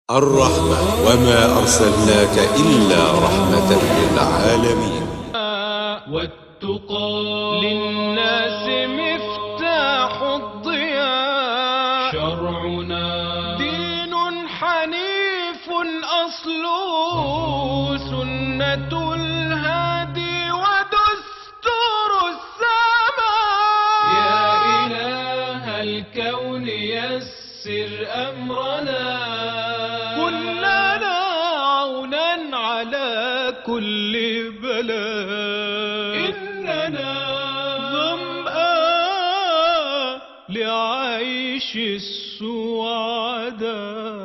الرحمة وما أرسلناك إلا رحمة للعالمين. والتقى للناس مفتاح الضياء، شرعنا دين حنيف أصله سنة الهادي ودستور السماء. يا إله الكون يسر أمرنا، كن لنا عونا على كل بلاء. إننا ظمآن لعيش السعداء.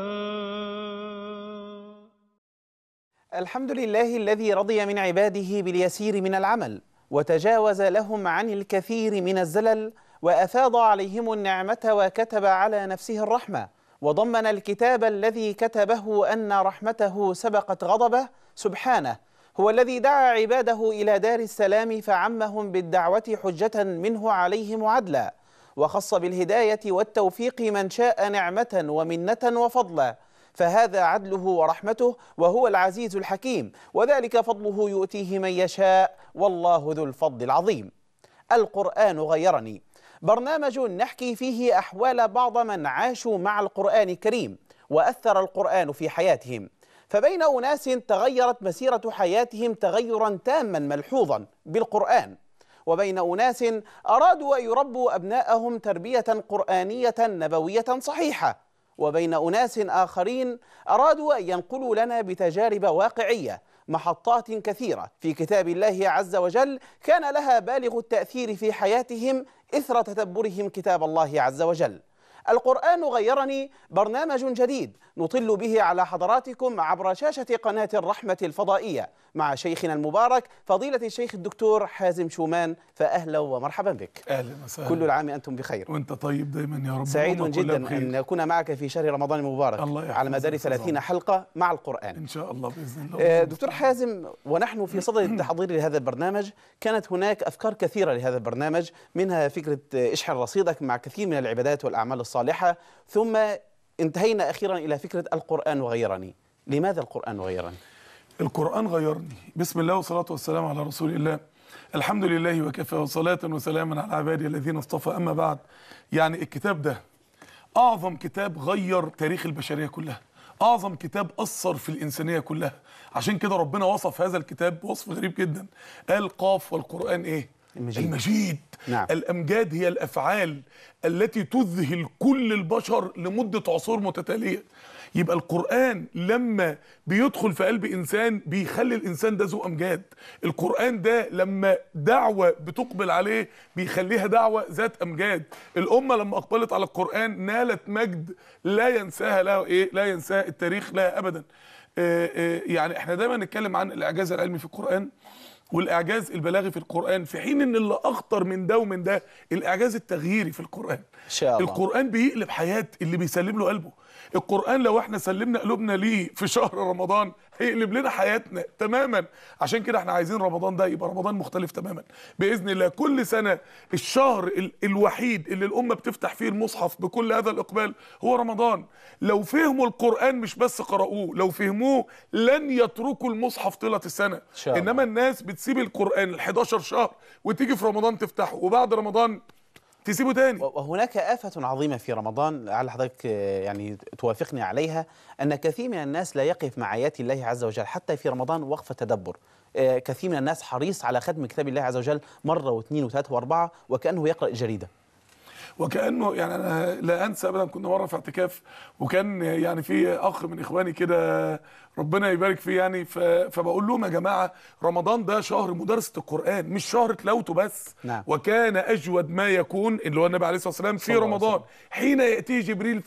الحمد لله الذي رضي من عباده باليسير من العمل، وتجاوز لهم عن الكثير من الزلل، وأفاض عليهم النعمة وكتب على نفسه الرحمة، وضمن الكتاب الذي كتبه أن رحمته سبقت غضبه. سبحانه هو الذي دعا عباده إلى دار السلام فعمهم بالدعوة حجة منه عليهم عدلا، وخص بالهداية والتوفيق من شاء نعمة ومنة وفضلا، فهذا عدله ورحمته، وهو العزيز الحكيم، وذلك فضله يؤتيه من يشاء، والله ذو الفضل العظيم. القرآن غيرني، برنامج نحكي فيه أحوال بعض من عاشوا مع القرآن الكريم وأثر القرآن في حياتهم، فبين أناس تغيرت مسيرة حياتهم تغيرا تاما ملحوظا بالقرآن، وبين أناس أرادوا أن يربوا أبناءهم تربية قرآنية نبوية صحيحة، وبين أناس آخرين أرادوا أن ينقلوا لنا بتجارب واقعية محطات كثيرة في كتاب الله عز وجل كان لها بالغ التأثير في حياتهم إثر تتبرهم كتاب الله عز وجل. القرآن غيرني، برنامج جديد نطل به على حضراتكم عبر شاشة قناة الرحمة الفضائية مع شيخنا المبارك فضيلة الشيخ الدكتور حازم شومان، فأهلا ومرحبا بك. أهلا وسهلا. كل العام أنتم بخير. وأنت طيب دايما يا رب. سعيد جدا أن أكون معك في شهر رمضان المبارك على مدار 30 حلقة مع القرآن إن شاء الله بإذن الله. دكتور حازم، ونحن في صدد التحضير لهذا البرنامج كانت هناك أفكار كثيرة لهذا البرنامج، منها فكرة اشحن رصيدك مع كثير من العبادات والأعمال الصالحة، ثم انتهينا أخيرا إلى فكرة القرآن غيرني. لماذا القرآن غيرني؟ القرآن غيرني. بسم الله والصلاة والسلام على رسول الله. الحمد لله وكفى، وصلاة وسلاما على عبادي الذين اصطفى. أما بعد، يعني الكتاب ده أعظم كتاب غير تاريخ البشرية كلها، أعظم كتاب أثر في الإنسانية كلها. عشان كده ربنا وصف هذا الكتاب وصف غريب جدا، قال قاف والقرآن إيه؟ المجيد. نعم. الأمجاد هي الأفعال التي تذهل كل البشر لمدة عصور متتالية. يبقى القرآن لما بيدخل في قلب إنسان بيخلي الإنسان ده ذو أمجاد. القرآن ده لما دعوة بتقبل عليه بيخليها دعوة ذات أمجاد. الأمة لما أقبلت على القرآن نالت مجد لا ينساها له لا ينساها التاريخ لها أبدا. يعني احنا دايما نتكلم عن الإعجاز العلمي في القرآن والإعجاز البلاغي في القرآن، في حين ان اللي أخطر من ده ومن ده الإعجاز التغييري في القرآن. إن شاء الله. القرآن بيقلب حياة اللي بيسلم له قلبه. القرآن لو احنا سلمنا قلوبنا ليه في شهر رمضان هيقلب لنا حياتنا تماما. عشان كده احنا عايزين رمضان ده يبقى رمضان مختلف تماما بإذن الله. كل سنة الشهر الوحيد اللي الأمة بتفتح فيه المصحف بكل هذا الإقبال هو رمضان. لو فهموا القرآن مش بس قرأوه، لو فهموه لن يتركوا المصحف طيلة السنة. إنما الناس بتسيب القرآن ال11 شهر وتيجي في رمضان تفتحه، وبعد رمضان تسيبه تاني. وهناك آفة عظيمة في رمضان لعل حضرتك يعني توافقني عليها، أن كثير من الناس لا يقف مع آيات الله عز وجل حتى في رمضان وقفة تدبر. كثير من الناس حريص على ختم كتاب الله عز وجل مرة واثنين وثلاثة وأربعة وكأنه يقرأ الجريدة. وكأنه يعني أنا لا أنسى أبدا، كنا مرة في اعتكاف وكان يعني في أخ من إخواني كده ربنا يبارك فيه يعني، فبقول لهم يا جماعة رمضان ده شهر مدارسة القرآن مش شهر تلاوته بس. نعم. وكان أجود ما يكون اللي هو النبي عليه الصلاة والسلام في رمضان حين يأتيه جبريل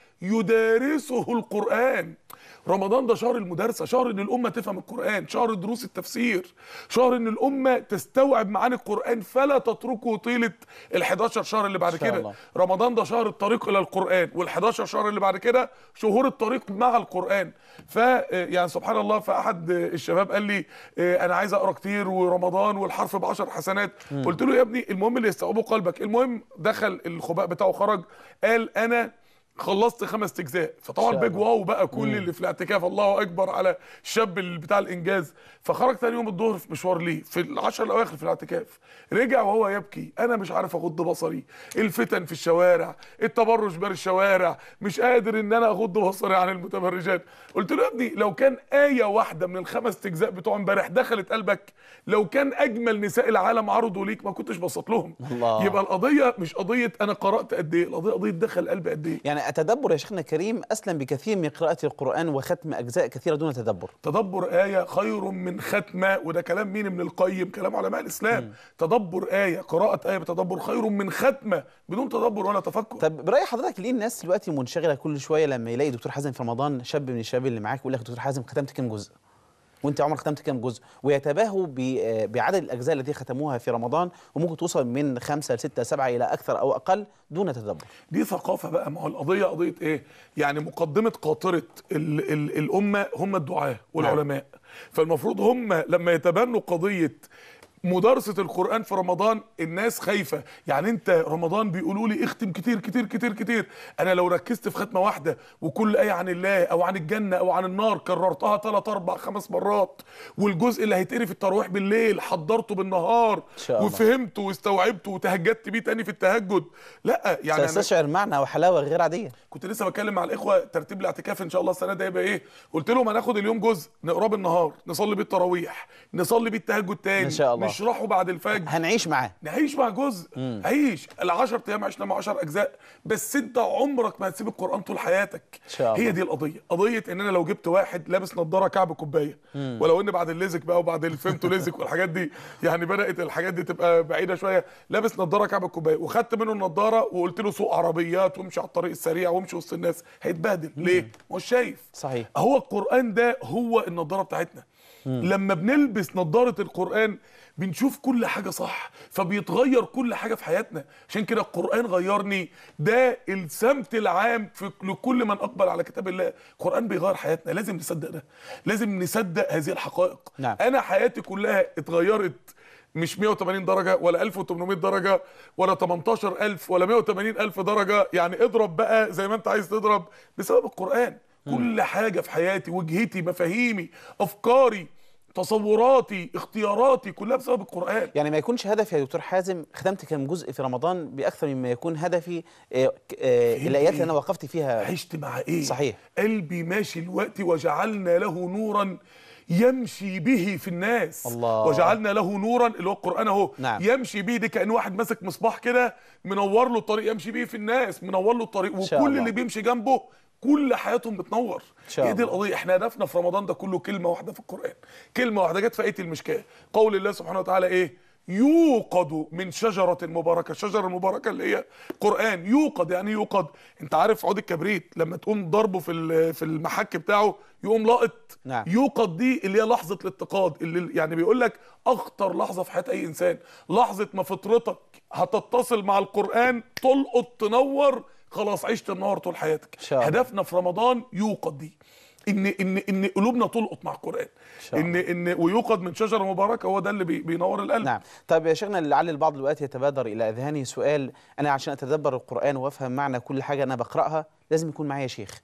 فيدارسه القرآن. رمضان ده شهر المدارسة، شهر ان الامة تفهم القرآن، شهر دروس التفسير، شهر ان الامة تستوعب معاني القرآن فلا تتركه طيلة ال11 شهر اللي بعد كده. رمضان ده شهر الطريق الى القرآن، وال11 شهر اللي بعد كده شهور الطريق مع القرآن. يعني سبحان الله، فاحد الشباب قال لي انا عايز اقرا كتير ورمضان والحرف ب10 حسنات. قلت له يا ابني المهم اللي يستوعبه قلبك. المهم دخل الخباء بتاعه خرج قال انا خلصت 5 اجزاء، فطبعا بيج واو بقى كل اللي في الاعتكاف الله اكبر على الشاب اللي بتاع الانجاز. فخرج ثاني يوم الظهر في مشوار ليه في العشر الاواخر في الاعتكاف، رجع وهو يبكي، انا مش عارف اغض بصري، الفتن في الشوارع، التبرج بين الشوارع، مش قادر ان انا اغض بصري عن المتبرجات. قلت له يا ابني لو كان آية واحدة من ال5 اجزاء بتوع امبارح دخلت قلبك، لو كان اجمل نساء العالم عرضوا ليك ما كنتش بسط لهم. الله. يبقى القضية مش قضية انا قرأت قد ايه، القضية قضية دخل قلبي قد ايه. يعني التدبر يا شيخنا الكريم أسلم بكثير من قراءة القرآن وختم أجزاء كثيرة دون تدبر. تدبر آية خير من ختمة، وده كلام مين؟ ابن القيم، كلام علماء الإسلام. تدبر آية، قراءة آية بتدبر خير من ختمة بدون تدبر ولا تفكر. طب برأي حضرتك ليه الناس دلوقتي منشغلة كل شوية لما يلاقي دكتور حازم في رمضان، شاب من الشباب اللي معاك يقول لك دكتور حازم ختمت كام جزء؟ وانت عمرك ختمت كام جزء؟ ويتباهوا بعدد الاجزاء التي ختموها في رمضان، وممكن توصل من 5 ل 6 7 الى اكثر او اقل دون تدبر. دي ثقافه بقى. ما هو القضيه قضيه ايه؟ يعني مقدمه قاطره الامه هم الدعاه والعلماء. فالمفروض هم لما يتبنوا قضيه مدارسة القرآن في رمضان، الناس خايفة. يعني انت رمضان بيقولوا لي اختم كتير كتير كتير كتير، انا لو ركزت في ختمة واحدة وكل آية عن الله او عن الجنة او عن النار كررتها 3 4 5 مرات، والجزء اللي هيتقري في التراويح بالليل حضرته بالنهار وفهمته واستوعبته وتهجدت بيه تاني في التهجد، لا يعني تستشعر معنى وحلاوة غير عادية. كنت لسه بتكلم مع الاخوة ترتيب الاعتكاف ان شاء الله السنة دي هيبقى ايه، قلت لهم هناخد اليوم جزء نقراه بالنهار، نصلي بيه التراويح، نصلي بيه التهجد تاني ان شاء الله، نشرحه بعد الفجر، هنعيش معاه، نعيش مع جزء. عيش ال10 ايام عشنا مع 10 اجزاء، بس انت عمرك ما هتسيب القران طول حياتك ان شاء الله. هي دي القضيه، قضيه ان انا لو جبت واحد لابس نظاره كعب كوبايه، ولو ان بعد الليزك بقى وبعد الفيمتو ليزك والحاجات دي يعني بدات الحاجات دي تبقى بعيده شويه، لابس نظاره كعب كوبايه وخدت منه النظاره وقلت له سوق عربيات وامشي على الطريق السريع وامشي وسط الناس، هيتبهدل. ليه؟ مش شايف. صحيح. هو القران ده هو النظاره بتاعتنا. لما بنلبس نظاره القران بنشوف كل حاجة صح، فبيتغير كل حاجة في حياتنا. عشان كده القرآن غيرني، ده السمت العام في لكل من أقبل على كتاب الله. القرآن بيغير حياتنا، لازم نصدق ده، لازم نصدق هذه الحقائق. نعم. أنا حياتي كلها اتغيرت، مش 180 درجة ولا 1800 درجة ولا 18000 ولا 180000 درجة، يعني اضرب بقى زي ما انت عايز تضرب، بسبب القرآن. كل حاجة في حياتي، وجهتي، مفاهيمي، أفكاري، تصوراتي، اختياراتي، كلها بسبب القرآن. يعني ما يكونش هدفي يا دكتور حازم ختمت كم جزء في رمضان بأكثر مما يكون هدفي الآيات اللي أنا وقفت فيها عشت مع إيه؟ صحيح. قلبي ماشي الوقت وجعلنا له نورا يمشي به في الناس. الله. وجعلنا له نورا اللي هو القرآن اهو. نعم. يمشي به دي كأن واحد ماسك مصباح كده منور له الطريق يمشي به في الناس، منور له الطريق، وكل اللي بيمشي جنبه كل حياتهم بتنور. هي دي القضيه. احنا هدفنا في رمضان ده كله كلمه واحده في القران، كلمه واحده جت في ايه المشكاه، قول الله سبحانه وتعالى ايه؟ يوقد من شجره مباركه. الشجره المباركه اللي هي قران. يوقد يعني يوقد، انت عارف عود الكبريت لما تقوم ضربه في المحك بتاعه يقوم لاقط. نعم. يوقد دي اللي هي لحظه الاتقاد، اللي يعني بيقول لك اخطر لحظه في حياه اي انسان، لحظه ما فطرتك هتتصل مع القران تلقط تنور، خلاص عشت النهار طول حياتك. هدفنا في رمضان يوقد دي، ان قلوبنا تلقط مع القران، ان ويوقد من شجره مباركه، هو ده اللي بينور القلب. نعم. طيب يا شيخنا، لعل البعض دلوقتي يتبادر الى اذهانه سؤال، انا عشان اتدبر القران وافهم معنى كل حاجه انا بقراها لازم يكون معايا شيخ.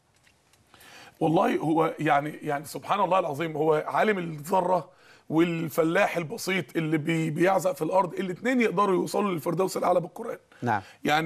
والله هو يعني سبحان الله العظيم، هو عالم الذره والفلاح البسيط اللي بيعزق في الارض، الاثنين يقدروا يوصلوا للفردوس الاعلى بالقران. نعم.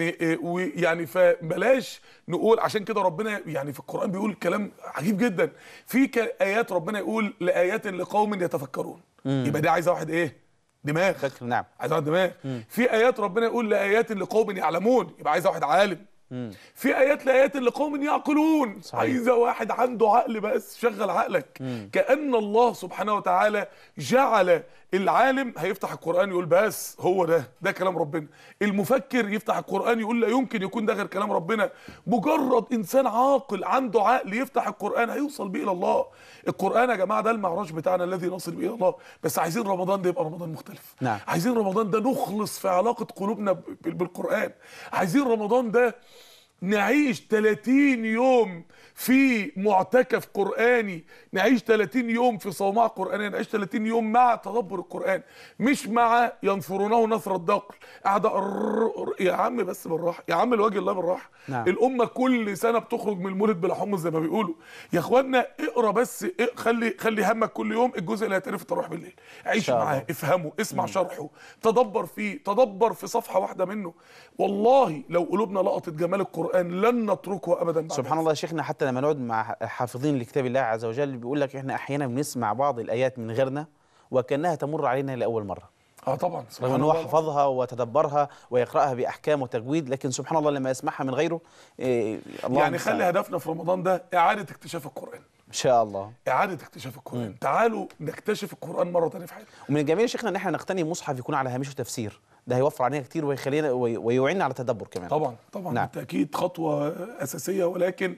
يعني فبلاش نقول، عشان كده ربنا يعني في القران بيقول كلام عجيب جدا، في ايات ربنا يقول لايات لقوم يتفكرون. يبقى دي عايزه واحد ايه؟ دماغ. فكر. نعم. عايزه واحد دماغ. في ايات ربنا يقول لايات لقوم يعلمون، يبقى عايزه واحد عالم. في ايات لقوم يعقلون. صحيح. عايزه واحد عنده عقل، بس شغل عقلك. كأن الله سبحانه وتعالى جعل العالم هيفتح القرآن يقول بس هو ده كلام ربنا، المفكر يفتح القرآن يقول لا يمكن يكون ده غير كلام ربنا. مجرد انسان عاقل عنده عقل يفتح القرآن هيوصل بيه الى الله. القرآن يا جماعه ده المعراج بتاعنا الذي نصل بيه الى الله، بس عايزين رمضان ده يبقى رمضان مختلف. نعم. عايزين رمضان ده نخلص في علاقه قلوبنا بالقرآن. عايزين رمضان ده نعيش 30 يوم في معتكف قرآني، نعيش 30 يوم في صومعة قرآنية، نعيش 30 يوم مع تدبر القرآن، مش مع ينفرونه نثر الدقل. قاعدة يا عم بس بالراحة، يا عم الوجه الله بالراحة. نعم. الأمة كل سنة بتخرج من المولد بلا حمص زي ما بيقولوا. يا اخوانا اقرا بس، خلي همك كل يوم الجزء اللي هيتعرف التراويح بالليل، عيش معاه، افهمه، اسمع شرحه، تدبر فيه، تدبر في صفحة واحدة منه. والله لو قلوبنا لقطت جمال القرآن لن نتركه أبدا بعد. سبحان الله يا شيخنا، حتى لما نقعد مع حافظين لكتاب الله عز وجل بيقول لك احنا احيانا بنسمع بعض الايات من غيرنا وكانها تمر علينا لاول مره. طبعا سبحان رغم ان الله. هو حفظها وتدبرها ويقراها باحكام وتجويد، لكن سبحان الله لما يسمعها من غيره الله يعني خلي هدفنا في رمضان ده اعاده اكتشاف القرآن ان شاء الله. اعاده اكتشاف القرآن. تعالوا نكتشف القرآن مره ثانيه في حياتنا. ومن الجميل يا شيخنا ان احنا نقتني مصحف يكون على هامشه تفسير، ده هيوفر علينا كتير ويخلينا ويعيننا على التدبر كمان. طبعا نعم. بالتاكيد خطوه اساسيه، ولكن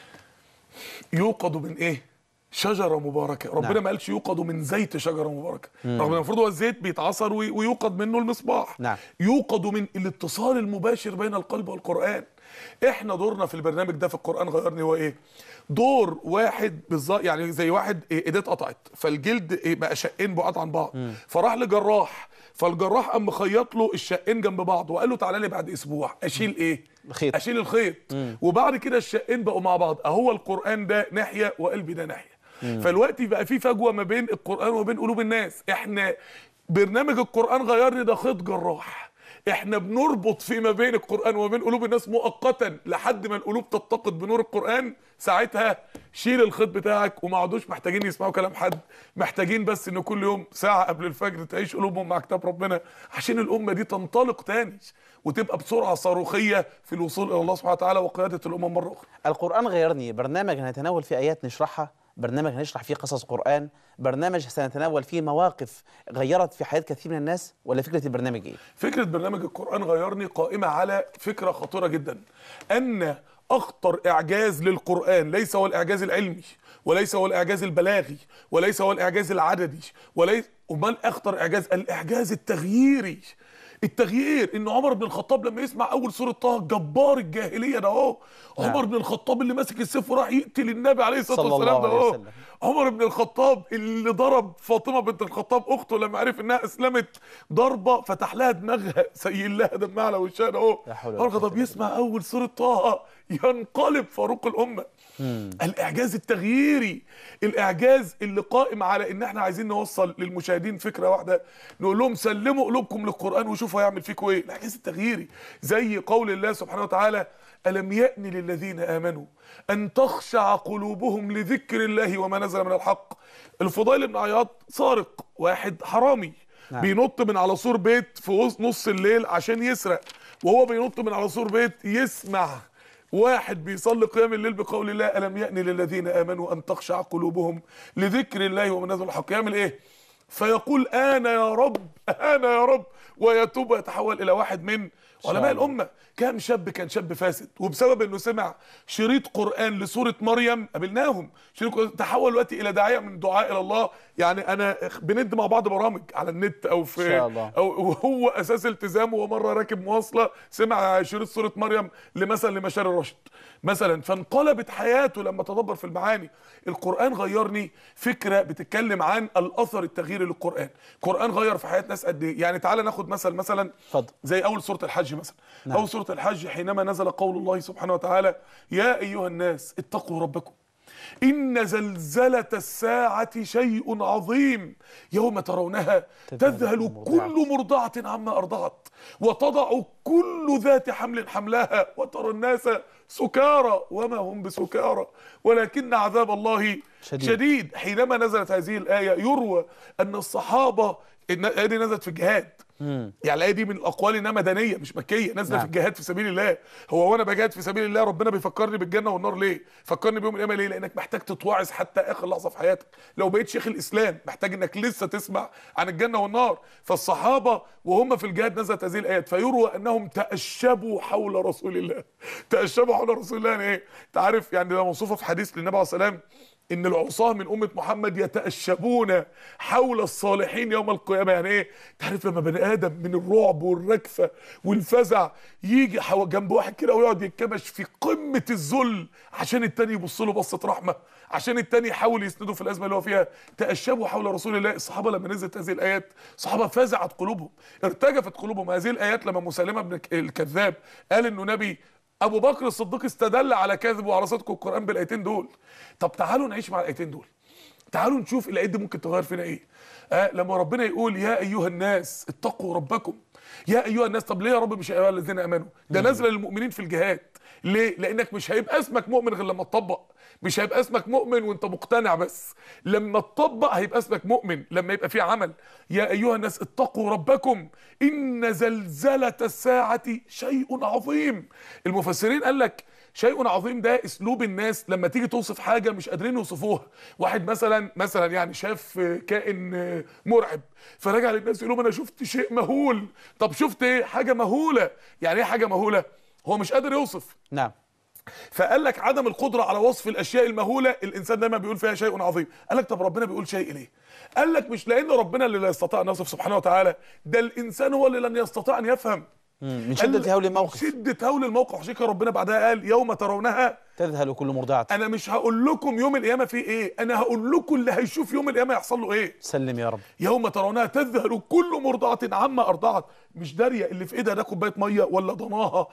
يوقد من ايه؟ شجره مباركه. ربنا نعم. ما قالش يوقد من زيت شجره مباركه، رغم ان المفروض هو الزيت بيتعصر ويوقد منه المصباح. نعم. يوقد من الاتصال المباشر بين القلب والقرآن. احنا دورنا في البرنامج ده في القرآن غيرني هو ايه؟ دور واحد بالظبط، يعني زي واحد ايديه اتقطعت فالجلد بقى شقين بعاد عن بعض، فراح لجراح، فالجراح قام مخيط له الشقين جنب بعض وقال له تعالى لي بعد اسبوع اشيل ايه؟ الخيط. اشيل الخيط. وبعد كده الشقين بقوا مع بعض. اهو القرآن ده ناحيه وقلبي ده ناحيه. فالوقت بقى في فجوه ما بين القرآن وبين قلوب الناس. احنا برنامج القرآن غيرني ده خيط جراح، احنا بنربط فيما بين القرآن وبين قلوب الناس مؤقتا لحد ما القلوب تتقد بنور القرآن. ساعتها شيل الخيط بتاعك وما عادوش محتاجين يسمعوا كلام حد، محتاجين بس ان كل يوم ساعة قبل الفجر تعيش قلوبهم مع كتاب ربنا، عشان الأمة دي تنطلق تاني وتبقى بسرعة صاروخية في الوصول إلى الله سبحانه وتعالى وقيادة الأمم مرة أخرى. القرآن غيرني برنامج هنتناول فيه آيات نشرحها، برنامج هنشرح فيه قصص قرآن، برنامج سنتناول فيه مواقف غيرت في حياة كثير من الناس، ولا فكرة البرنامج ايه؟ فكرة برنامج القرآن غيرني قائمة على فكرة خطيرة جدا، أن أخطر إعجاز للقرآن ليس هو الإعجاز العلمي، وليس هو الإعجاز البلاغي، وليس هو الإعجاز العددي، أمال أخطر إعجاز الإعجاز التغييري. التغيير ان عمر بن الخطاب لما يسمع اول سوره طه جبار الجاهليه ده اهو، عمر بن الخطاب اللي ماسك السيف وراح يقتل النبي عليه الصلاه والسلام ده اهو، عمر بن الخطاب اللي ضرب فاطمه بنت الخطاب اخته لما عرف انها اسلمت ضربه فتح لها دماغها سيل لها دمها على وشها ده اهو، عمر الخطاب يسمع اول سوره طه ينقلب فاروق الامه. الاعجاز التغييري، الاعجاز اللي قائم على ان احنا عايزين نوصل للمشاهدين فكره واحده، نقول لهم سلموا قلوبكم للقران وشوفوا هيعمل فيكم ايه. الاعجاز التغييري زي قول الله سبحانه وتعالى: ألم يأن للذين آمنوا أن تخشع قلوبهم لذكر الله وما نزل من الحق. الفضيل بن عياض سارق، واحد حرامي بينط من على سور بيت في نص الليل عشان يسرق، وهو بينط من على سور بيت يسمع واحد بيصلي قيام الليل بقول الله: ألم يأن للذين آمنوا أن تخشع قلوبهم لذكر الله وما نزل الحق. يعمل إيه؟ فيقول: أنا يا رب، أنا يا رب، ويتوب ويتحول إلى واحد من علماء الأمة. كان شاب فاسد، وبسبب انه سمع شريط قرآن لسورة مريم قابلناهم، تحول دلوقتي الى داعية من دعاء الى الله. يعني انا بند مع بعض برامج على النت او في شاء الله. او هو اساس التزامه، ومره راكب مواصله سمع شريط سورة مريم لمثلا لمشاري الرشد مثلا، فانقلبت حياته لما تدبر في المعاني. القرآن غيرني فكرة بتتكلم عن الاثر التغييري للقرآن. القرآن غير في حياة ناس قد ايه؟ يعني تعالى ناخد مثلا اتفضل. زي اول سورة الحج مثلا. نعم. اول سورة الحج حينما نزل قول الله سبحانه وتعالى: يا ايها الناس اتقوا ربكم إن زلزلة الساعة شيء عظيم يوم ترونها تذهل كل مرضعة عما أرضعت وتضع كل ذات حمل حملها وترى الناس سكارى وما هم بسكارى ولكن عذاب الله شديد. حينما نزلت هذه الآية يروى أن الصحابة، الآية دي نزلت في الجهاد، يعني الآية دي من الأقوال إنها مدنية مش مكية، نازلة في الجهاد في سبيل الله. هو وأنا بجاهد في سبيل الله ربنا بيفكرني بالجنة والنار ليه؟ فكرني بيوم القيامة ليه؟ لأنك محتاج تتوعظ حتى آخر لحظة في حياتك. لو بقيت شيخ الإسلام محتاج إنك لسه تسمع عن الجنة والنار. فالصحابة وهم في الجهاد نزلت هذه الآيات، فيروى أنهم تأشبوا حول رسول الله. تأشبوا حول رسول الله يعني إيه؟ أنت عارف يعني ده موصوفة في حديث للنبي عليه الصلاة والسلام ان العصاه من امه محمد يتأشبون حول الصالحين يوم القيامه. يعني ايه؟ تعرف لما بني ادم من الرعب والركفه والفزع يجي جنب واحد كده ويقعد يتكمش في قمه الذل عشان التاني يبص له بصه رحمه، عشان التاني يحاول يسنده في الازمه اللي هو فيها. تأشبوا حول رسول الله. الصحابه لما نزلت هذه الايات الصحابه فزعت قلوبهم، ارتجفت قلوبهم. هذه الايات لما مسيلمه بن الكذاب قال انه نبي، ابو بكر الصديق استدل على كذبه وعلى صدق القران بالايتين دول. طب تعالوا نعيش مع الايتين دول، تعالوا نشوف الايات دي ممكن تغير فينا ايه. لما ربنا يقول يا ايها الناس اتقوا ربكم، يا ايها الناس، طب ليه يا رب مش ايها الذين امنوا؟ ده نازله للمؤمنين في الجهاد. ليه؟ لانك مش هيبقى اسمك مؤمن غير لما تطبق، مش هيبقى اسمك مؤمن وانت مقتنع بس، لما تطبق هيبقى اسمك مؤمن، لما يبقى في عمل. يا ايها الناس اتقوا ربكم ان زلزلة الساعة شيء عظيم. المفسرين قال لك شيء عظيم ده اسلوب الناس لما تيجي توصف حاجه مش قادرين يوصفوها. واحد مثلا يعني شاف كائن مرعب، فرجع للناس يقول لهم انا شفت شيء مهول. طب شفت ايه؟ حاجه مهوله. يعني ايه حاجه مهوله؟ هو مش قادر يوصف. نعم. فقال لك عدم القدره على وصف الاشياء المهوله الانسان دايما بيقول فيها شيء عظيم. قال لك طب ربنا بيقول شيء ليه؟ قال لك مش لان ربنا اللي لا يستطيع ان يصف سبحانه وتعالى، ده الانسان هو اللي لن يستطيع ان يفهم. من شدة هول الموقف. شدة هول الموقف. عشان كده ربنا بعدها قال يوم ترونها تذهل كل مرضعة. انا مش هقول لكم يوم القيامه فيه ايه، انا هقول لكم اللي هيشوف يوم القيامه يحصل له ايه. سلم يا رب. يوم ترونها تذهل كل مرضعه عما ارضعت. مش داريه اللي في ايدها ده كوبايه ميه ولا ضناها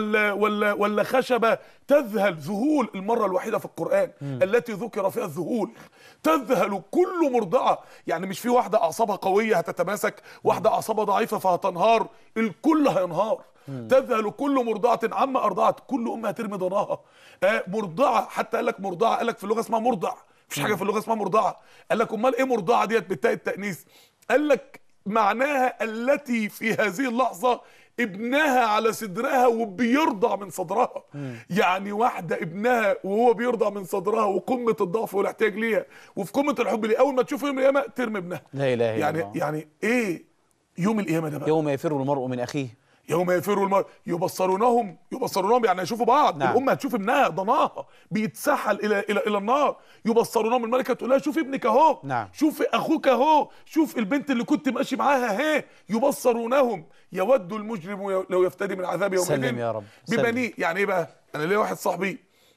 ولا خشبه. تذهل ذهول، المره الوحيده في القران التي ذكر فيها الذهول. تذهل كل مرضعه، يعني مش في واحده اعصابها قويه هتتماسك، واحده اعصابها ضعيفه فهتنهار، الكل هينهار. تذهل كل مرضعه عما ارضعت. كل ام هترمي ضناها. مرضعه، حتى قال لك مرضعه، قال لك في اللغه اسمها مرضع، مفيش حاجه في اللغه اسمها مرضعه. قال لك امال ايه مرضعه ديت بالتاء التانيث؟ قال لك معناها التي في هذه اللحظه ابنها على صدرها وبيرضع من صدرها. يعني واحده ابنها وهو بيرضع من صدرها وقمه الضعف والاحتياج ليها وفي قمه الحب ليه، اول ما تشوف يوم القيامه ترمي ابنها. لا اله الا الله. يعني ايه يوم القيامه ده بقى؟ يوم يفر المرء من اخيه. يوم يفر المرء يبصرونهم يعني هيشوفوا بعض. نعم. الام هتشوف ابنها ضناها بيتسحل الى النار. يبصرونهم، الملكه تقول لها شوف ابنك اهو. نعم. شوف اخوك اهو، شوف البنت اللي كنت ماشي معاها اهي. يبصرونهم يود المجرم لو يفتدي من عذاب يومئذ سلم يا رب ببنيه. يعني ايه بقى؟ انا ليا واحد صاحبي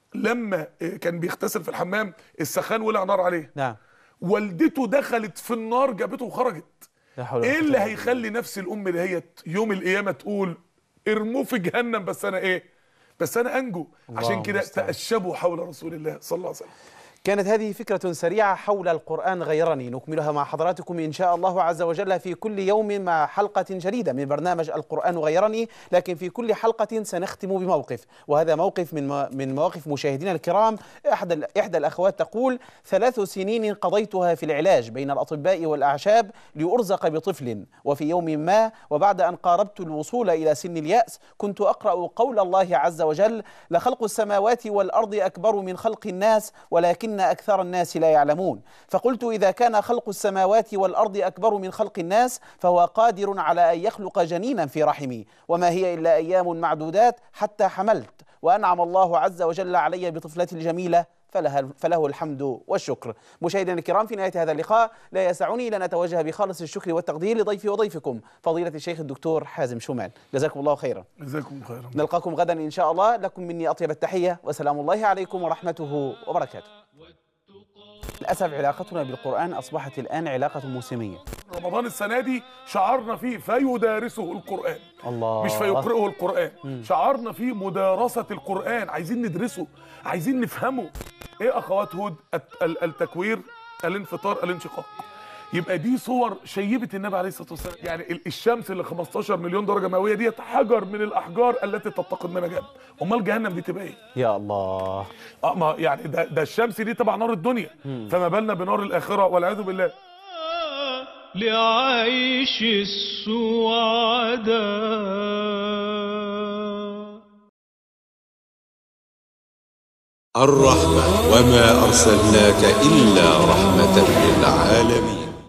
لما كان بيغتسل في الحمام السخان ولع نار عليه. نعم. والدته دخلت في النار جابته وخرجت. ايه اللي هيخلي نفس الام دهيت يوم القيامه تقول ارموه في جهنم بس انا ايه؟ بس انا انجو. عشان كده تأشبوا حول رسول الله صلى الله عليه وسلم. كانت هذه فكرة سريعة حول القرآن غيرني، نكملها مع حضراتكم إن شاء الله عز وجل في كل يوم مع حلقة جديدة من برنامج القرآن غيرني. لكن في كل حلقة سنختم بموقف، وهذا موقف من مواقف مشاهدينا الكرام. إحدى الأخوات تقول: 3 سنين قضيتها في العلاج بين الأطباء والأعشاب لأرزق بطفل، وفي يوم ما وبعد أن قاربت الوصول إلى سن اليأس كنت أقرأ قول الله عز وجل: لخلق السماوات والأرض أكبر من خلق الناس ولكن أكثر الناس لا يعلمون. فقلت: إذا كان خلق السماوات والأرض أكبر من خلق الناس فهو قادر على أن يخلق جنينا في رحمي، وما هي إلا أيام معدودات حتى حملت، وأنعم الله عز وجل علي بطفلتي الجميلة فله الحمد والشكر. مشاهدينا الكرام، في نهاية هذا اللقاء لا يسعني إلا أن أتوجه بخالص الشكر والتقدير لضيفي وضيفكم فضيلة الشيخ الدكتور حازم شومان. جزاكم الله خيرا. جزاكم خيرا. نلقاكم غدا إن شاء الله. لكم مني أطيب التحية وسلام الله عليكم ورحمته وبركاته. للأسف علاقتنا بالقرآن أصبحت الآن علاقة موسمية. رمضان السنة دي شعرنا فيه فيدارسه القرآن، الله، مش فيقرئه القرآن. شعرنا فيه مدارسة القرآن، عايزين ندرسه، عايزين نفهمه. ايه اخوات هود؟ التكوير، الانفطار، الانشقاق. يبقى دي صور شيبت النبي عليه الصلاه والسلام. يعني الشمس اللي 15 مليون درجه مئويه ديت حجر من الاحجار التي تتقد منها جهنم. امال جهنم دي تبقى ايه؟ يا الله. ما يعني ده الشمس دي تبع نار الدنيا، فما بالنا بنار الاخره والعياذ بالله. لعيش السعداء. الرحمة وما أرسلناك إلا رحمة للعالمين.